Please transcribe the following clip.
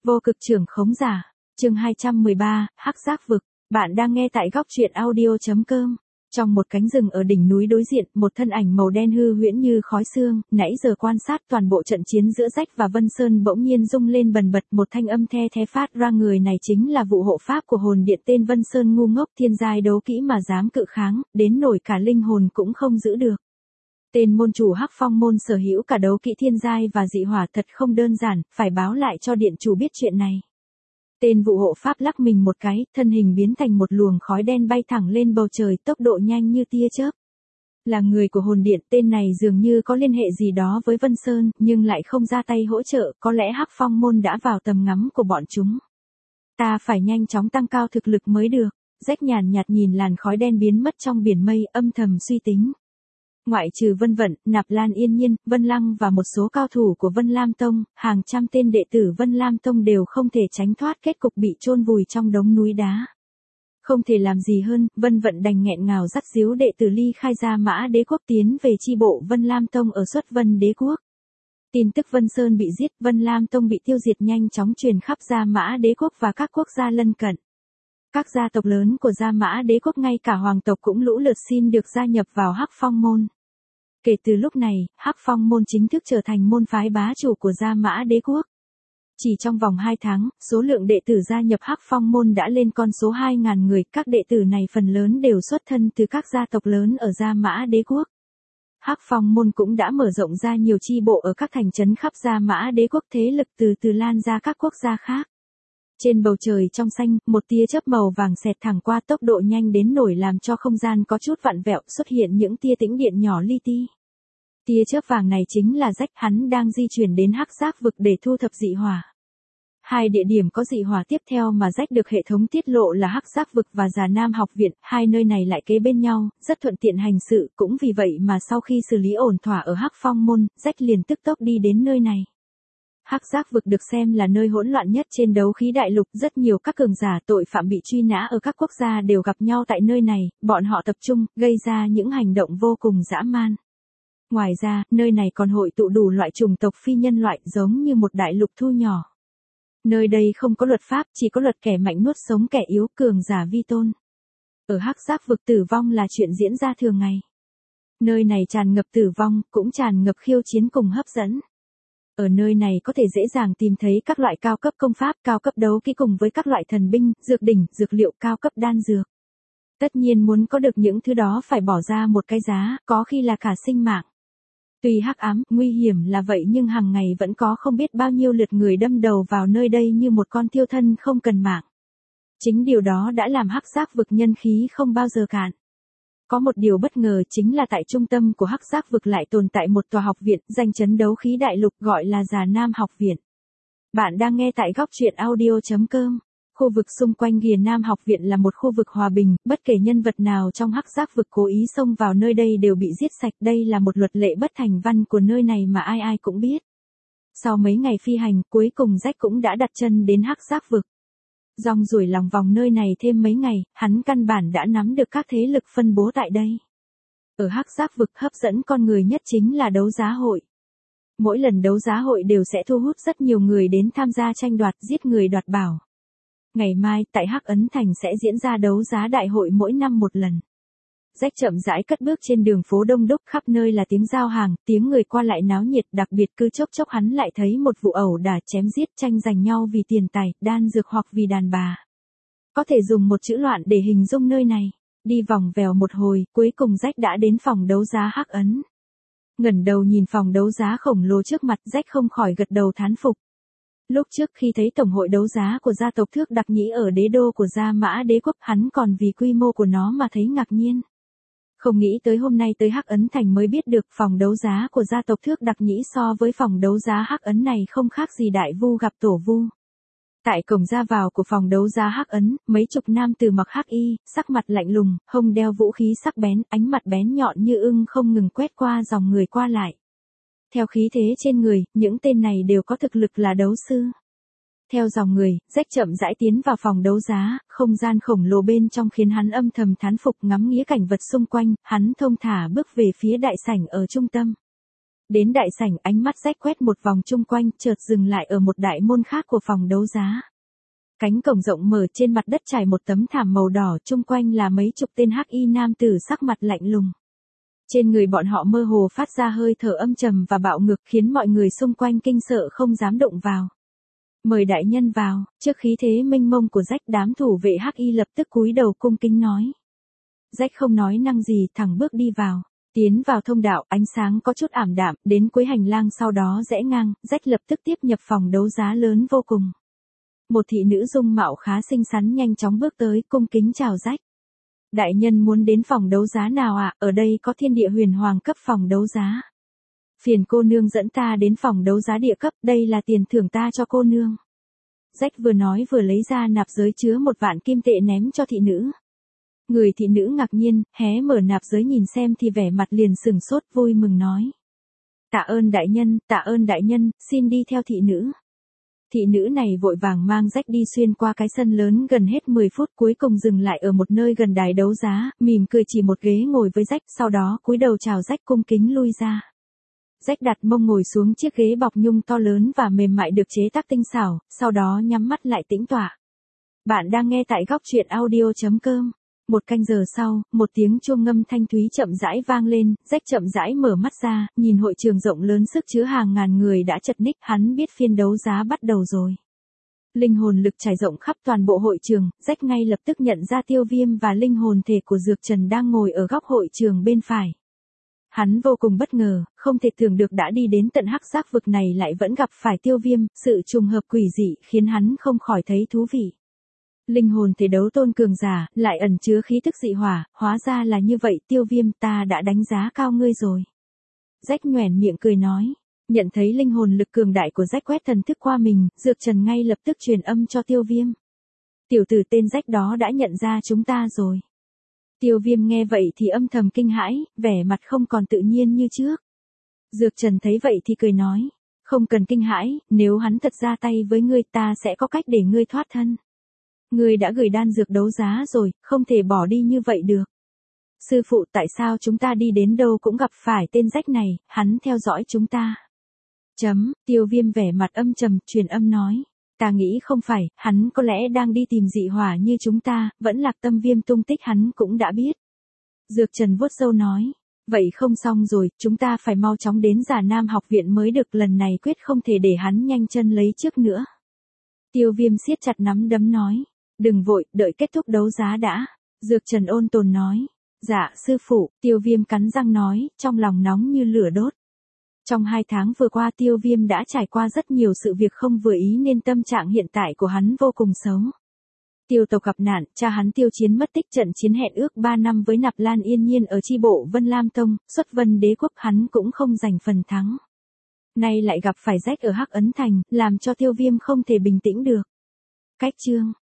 Vô cực trưởng khống giả. Chương 213, Hắc Giác vực. Bạn đang nghe tại góc truyện audio.com. Trong một cánh rừng ở đỉnh núi đối diện, một thân ảnh màu đen hư huyễn như khói sương, nãy giờ quan sát toàn bộ trận chiến giữa Rách và Vân Sơn bỗng nhiên rung lên bần bật, một thanh âm the thé phát ra, người này chính là vụ hộ pháp của hồn điện tên Vân Sơn ngu ngốc, thiên giai đấu kỹ mà dám cự kháng, đến nổi cả linh hồn cũng không giữ được. Tên môn chủ Hắc Phong môn sở hữu cả đấu kỹ thiên giai và dị hỏa, thật không đơn giản, phải báo lại cho điện chủ biết chuyện này. Tên vụ hộ pháp lắc mình một cái, thân hình biến thành một luồng khói đen bay thẳng lên bầu trời, tốc độ nhanh như tia chớp. Là người của hồn điện, tên này dường như có liên hệ gì đó với Vân Sơn, nhưng lại không ra tay hỗ trợ, có lẽ Hắc Phong môn đã vào tầm ngắm của bọn chúng. Ta phải nhanh chóng tăng cao thực lực mới được. Rách nhàn nhạt nhìn làn khói đen biến mất trong biển mây, âm thầm suy tính. Ngoại trừ Vân Vận, Nạp Lan Yên Nhiên, Vân Lăng và một số cao thủ của Vân Lam Tông, hàng trăm tên đệ tử Vân Lam Tông đều không thể tránh thoát kết cục bị chôn vùi trong đống núi đá. Không thể làm gì hơn, Vân Vận đành nghẹn ngào dắt díu đệ tử ly khai ra Mã Đế Quốc tiến về chi bộ Vân Lam Tông ở Xuất Vân Đế Quốc. Tin tức Vân Sơn bị giết, Vân Lam Tông bị tiêu diệt nhanh chóng truyền khắp Gia Mã Đế Quốc và các quốc gia lân cận. Các gia tộc lớn của Gia Mã Đế Quốc, ngay cả hoàng tộc cũng lũ lượt xin được gia nhập vào Hắc Phong môn. Kể từ lúc này, Hắc Phong môn chính thức trở thành môn phái bá chủ của Gia Mã Đế Quốc. Chỉ trong vòng 2 tháng, số lượng đệ tử gia nhập Hắc Phong môn đã lên con số 2.000 người, các đệ tử này phần lớn đều xuất thân từ các gia tộc lớn ở Gia Mã Đế Quốc. Hắc Phong môn cũng đã mở rộng ra nhiều chi bộ ở các thành trấn khắp Gia Mã Đế Quốc, thế lực từ từ lan ra các quốc gia khác. Trên bầu trời trong xanh, một tia chớp màu vàng xẹt thẳng qua, tốc độ nhanh đến nổi làm cho không gian có chút vặn vẹo, xuất hiện những tia tĩnh điện nhỏ li ti. Tia chớp vàng này chính là Rách, hắn đang di chuyển đến Hắc Giác vực để thu thập dị hỏa. Hai địa điểm có dị hỏa tiếp theo mà Rách được hệ thống tiết lộ là Hắc Giác vực và Già Nam học viện, hai nơi này lại kế bên nhau, rất thuận tiện hành sự, cũng vì vậy mà sau khi xử lý ổn thỏa ở Hắc Phong môn, Rách liền tức tốc đi đến nơi này. Hắc Giác vực được xem là nơi hỗn loạn nhất trên đấu khí đại lục, rất nhiều các cường giả tội phạm bị truy nã ở các quốc gia đều gặp nhau tại nơi này, bọn họ tập trung, gây ra những hành động vô cùng dã man. Ngoài ra, nơi này còn hội tụ đủ loại chủng tộc phi nhân loại, giống như một đại lục thu nhỏ. Nơi đây không có luật pháp, chỉ có luật kẻ mạnh nuốt sống kẻ yếu, cường giả vi tôn. Ở Hắc Giác vực, tử vong là chuyện diễn ra thường ngày. Nơi này tràn ngập tử vong, cũng tràn ngập khiêu chiến cùng hấp dẫn. Ở nơi này có thể dễ dàng tìm thấy các loại cao cấp công pháp, cao cấp đấu kỹ cùng với các loại thần binh, dược đỉnh, dược liệu, cao cấp đan dược. Tất nhiên muốn có được những thứ đó phải bỏ ra một cái giá, có khi là cả sinh mạng. Tuy hắc ám, nguy hiểm là vậy nhưng hàng ngày vẫn có không biết bao nhiêu lượt người đâm đầu vào nơi đây như một con thiêu thân không cần mạng. Chính điều đó đã làm Hắc Giác vực nhân khí không bao giờ cạn. Có một điều bất ngờ chính là tại trung tâm của Hắc Giác vực lại tồn tại một tòa học viện, danh chấn đấu khí đại lục, gọi là Già Nam học viện. Bạn đang nghe tại góc truyện audio.com. Khu vực xung quanh Già Nam học viện là một khu vực hòa bình, bất kể nhân vật nào trong Hắc Giác vực cố ý xông vào nơi đây đều bị giết sạch, đây là một luật lệ bất thành văn của nơi này mà ai ai cũng biết. Sau mấy ngày phi hành, cuối cùng Rách cũng đã đặt chân đến Hắc Giác vực. Rong ruổi lòng vòng nơi này thêm mấy ngày, hắn căn bản đã nắm được các thế lực phân bố tại đây. Ở Hắc Giác vực, hấp dẫn con người nhất chính là đấu giá hội. Mỗi lần đấu giá hội đều sẽ thu hút rất nhiều người đến tham gia tranh đoạt, giết người đoạt bảo. Ngày mai, tại Hắc Ấn Thành sẽ diễn ra đấu giá đại hội mỗi năm một lần. Rách chậm rãi cất bước trên đường phố đông đúc, khắp nơi là tiếng giao hàng, tiếng người qua lại náo nhiệt, đặc biệt cứ chốc chốc hắn lại thấy một vụ ẩu đả chém giết, tranh giành nhau vì tiền tài, đan dược hoặc vì đàn bà. Có thể dùng một chữ loạn để hình dung nơi này. Đi vòng vèo một hồi, cuối cùng Rách đã đến phòng đấu giá Hắc Ấn. Ngẩng đầu nhìn phòng đấu giá khổng lồ trước mặt, Rách không khỏi gật đầu thán phục. Lúc trước khi thấy tổng hội đấu giá của gia tộc Thước Đặc Nhĩ ở đế đô của Gia Mã Đế Quốc, hắn còn vì quy mô của nó mà thấy ngạc nhiên. Không nghĩ tới hôm nay tới Hắc Ấn Thành mới biết được phòng đấu giá của gia tộc Thước Đặc Nhĩ so với phòng đấu giá Hắc Ấn này không khác gì đại vu gặp tổ vu. Tại cổng ra vào của phòng đấu giá Hắc Ấn, mấy chục nam tử mặc hắc y, sắc mặt lạnh lùng, hông đeo vũ khí sắc bén, ánh mặt bén nhọn như ưng không ngừng quét qua dòng người qua lại. Theo khí thế trên người, những tên này đều có thực lực là đấu sư. Theo dòng người, Rách chậm rãi tiến vào phòng đấu giá, không gian khổng lồ bên trong khiến hắn âm thầm thán phục, ngắm nghía cảnh vật xung quanh, hắn thông thả bước về phía đại sảnh ở trung tâm. Đến đại sảnh, ánh mắt Jack quét một vòng chung quanh, chợt dừng lại ở một đại môn khác của phòng đấu giá. Cánh cổng rộng mở, trên mặt đất trải một tấm thảm màu đỏ, chung quanh là mấy chục tên hắc y nam tử sắc mặt lạnh lùng. Trên người bọn họ mơ hồ phát ra hơi thở âm trầm và bạo ngược, khiến mọi người xung quanh kinh sợ không dám động vào. Mời đại nhân vào. Trước khí thế mênh mông của Jack, đám thủ vệ hắc y lập tức cúi đầu cung kính nói. Jack không nói năng gì, thẳng bước đi vào. Tiến vào thông đạo, ánh sáng có chút ảm đạm, đến cuối hành lang sau đó rẽ ngang, Jack lập tức tiếp nhập phòng đấu giá lớn vô cùng. Một thị nữ dung mạo khá xinh xắn nhanh chóng bước tới, cung kính chào Jack. Đại nhân muốn đến phòng đấu giá nào ạ? Ở đây có thiên địa huyền hoàng cấp phòng đấu giá. Phiền cô nương dẫn ta đến phòng đấu giá địa cấp, đây là tiền thưởng ta cho cô nương. Jack vừa nói vừa lấy ra nạp giới chứa 1.000 kim tệ ném cho thị nữ. Người thị nữ ngạc nhiên, hé mở nạp giới nhìn xem thì vẻ mặt liền sừng sốt, vui mừng nói. Tạ ơn đại nhân, xin đi theo thị nữ. Thị nữ này vội vàng mang Jack đi xuyên qua cái sân lớn gần hết 10 phút, cuối cùng dừng lại ở một nơi gần đài đấu giá, mỉm cười chỉ một ghế ngồi với Jack, sau đó cúi đầu chào Jack cung kính lui ra. Jack đặt mông ngồi xuống chiếc ghế bọc nhung to lớn và mềm mại được chế tác tinh xảo, sau đó nhắm mắt lại tĩnh tọa. Bạn đang nghe tại góc truyện audio.com. Một canh giờ sau, một tiếng chuông ngâm thanh thúy chậm rãi vang lên, Jack chậm rãi mở mắt ra, nhìn hội trường rộng lớn sức chứa hàng ngàn người đã chật ních, hắn biết phiên đấu giá bắt đầu rồi. Linh hồn lực trải rộng khắp toàn bộ hội trường, Jack ngay lập tức nhận ra Tiêu Viêm và linh hồn thể của Dược Trần đang ngồi ở góc hội trường bên phải. Hắn vô cùng bất ngờ, không thể tưởng được đã đi đến tận hắc giác vực này lại vẫn gặp phải Tiêu Viêm, sự trùng hợp quỷ dị khiến hắn không khỏi thấy thú vị. Linh hồn thể đấu tôn cường giả, lại ẩn chứa khí tức dị hỏa, hóa ra là như vậy, Tiêu Viêm, ta đã đánh giá cao ngươi rồi. Jack nhoẻn miệng cười nói, nhận thấy linh hồn lực cường đại của Jack quét thần thức qua mình, Dược Trần ngay lập tức truyền âm cho Tiêu Viêm. Tiểu tử tên Jack đó đã nhận ra chúng ta rồi. Tiêu Viêm nghe vậy thì âm thầm kinh hãi, vẻ mặt không còn tự nhiên như trước. Dược Trần thấy vậy thì cười nói, không cần kinh hãi, nếu hắn thật ra tay với ngươi ta sẽ có cách để ngươi thoát thân. Ngươi đã gửi đan dược đấu giá rồi, không thể bỏ đi như vậy được. Sư phụ, tại sao chúng ta đi đến đâu cũng gặp phải tên Jack này, hắn theo dõi chúng ta. Tiêu Viêm vẻ mặt âm trầm, truyền âm nói. Ta nghĩ không phải, hắn có lẽ đang đi tìm dị hỏa như chúng ta, vẫn Lạc Tâm Viêm tung tích hắn cũng đã biết. Dược Trần vuốt râu nói. Vậy không xong rồi, chúng ta phải mau chóng đến Già Nam học viện mới được, lần này quyết không thể để hắn nhanh chân lấy trước nữa. Tiêu Viêm siết chặt nắm đấm nói. Đừng vội, đợi kết thúc đấu giá đã. Dược Trần ôn tồn nói. Dạ, sư phụ, Tiêu Viêm cắn răng nói, trong lòng nóng như lửa đốt. Trong 2 tháng vừa qua Tiêu Viêm đã trải qua rất nhiều sự việc không vừa ý nên tâm trạng hiện tại của hắn vô cùng xấu. Tiêu tộc gặp nạn, cha hắn Tiêu Chiến mất tích, trận chiến hẹn ước 3 năm với Nạp Lan Yên Nhiên ở chi bộ Vân Lam Tông, xuất Vân Đế quốc hắn cũng không giành phần thắng. Nay lại gặp phải Jack ở Hắc Ấn Thành, làm cho Tiêu Viêm không thể bình tĩnh được. Cách chương